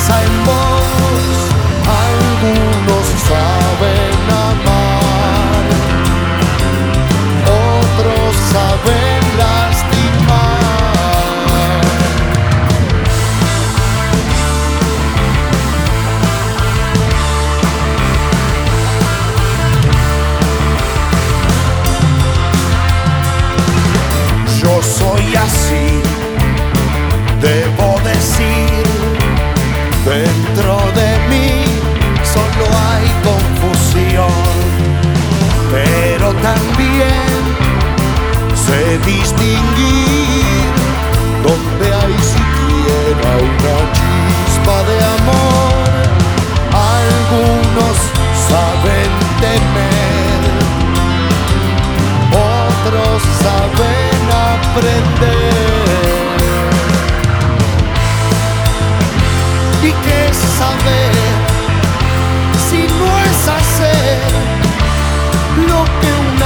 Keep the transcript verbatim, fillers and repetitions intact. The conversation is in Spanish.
fuerza en vos. Algunos saben amar, otros saben lastimar. Yo soy así, debo decir, dentro de mí solo hay confusión, pero también sé distinguir donde hay siquiera una chispa de amor. Algunos saben temer, otros saben aprender. ¿Y qué es saber si no es hacer lo que uno